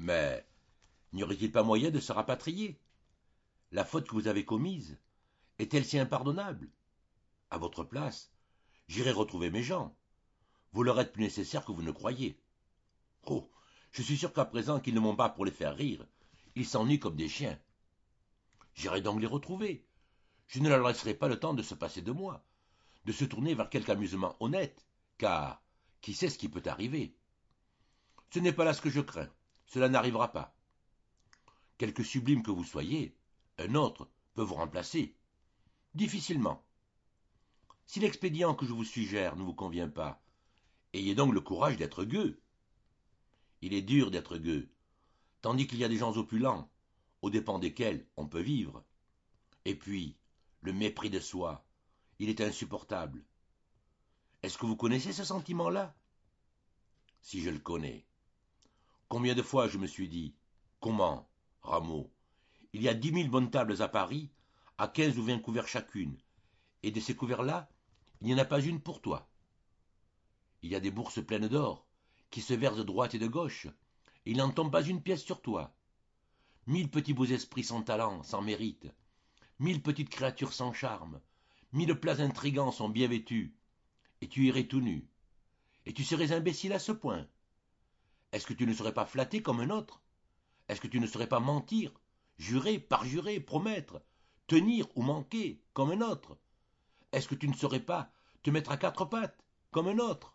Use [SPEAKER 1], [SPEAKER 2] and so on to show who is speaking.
[SPEAKER 1] Mais n'y aurait-il pas moyen de se rapatrier? La faute que vous avez commise est-elle si impardonnable? À votre place, j'irai retrouver mes gens. Vous leur êtes plus nécessaire que vous ne croyez. Oh, je suis sûr qu'à présent qu'ils ne m'ont pas pour les faire rire. Ils s'ennuient comme des chiens. J'irai donc les retrouver. Je ne leur laisserai pas le temps de se passer de moi, de se tourner vers quelque amusement honnête, car qui sait ce qui peut arriver? Ce n'est pas là ce que je crains. Cela n'arrivera pas. Quelque sublime que vous soyez, un autre peut vous remplacer. Difficilement. Si l'expédient que je vous suggère ne vous convient pas, ayez donc le courage d'être gueux. Il est dur d'être gueux, tandis qu'il y a des gens opulents, aux dépens desquels on peut vivre. Et puis, le mépris de soi, il est insupportable. Est-ce que vous connaissez ce sentiment-là? Si je le connais. Combien de fois je me suis dit, comment, Rameau, il y a 10 000 bonnes tables à Paris, à 15 ou 20 couverts chacune, et de ces couverts-là, il n'y en a pas une pour toi. Il y a des bourses pleines d'or, qui se versent de droite et de gauche, et il n'en tombe pas une pièce sur toi. 1000 petits beaux esprits sans talent, sans mérite, 1000 petites créatures sans charme, 1000 plats intrigants sont bien vêtus, et tu irais tout nu. Et tu serais imbécile à ce point. Est-ce que tu ne serais pas flatté comme un autre? Est-ce que tu ne saurais pas mentir, jurer, parjurer, promettre, tenir ou manquer, comme un autre? Est-ce que tu ne saurais pas te mettre à quatre pattes, comme un autre?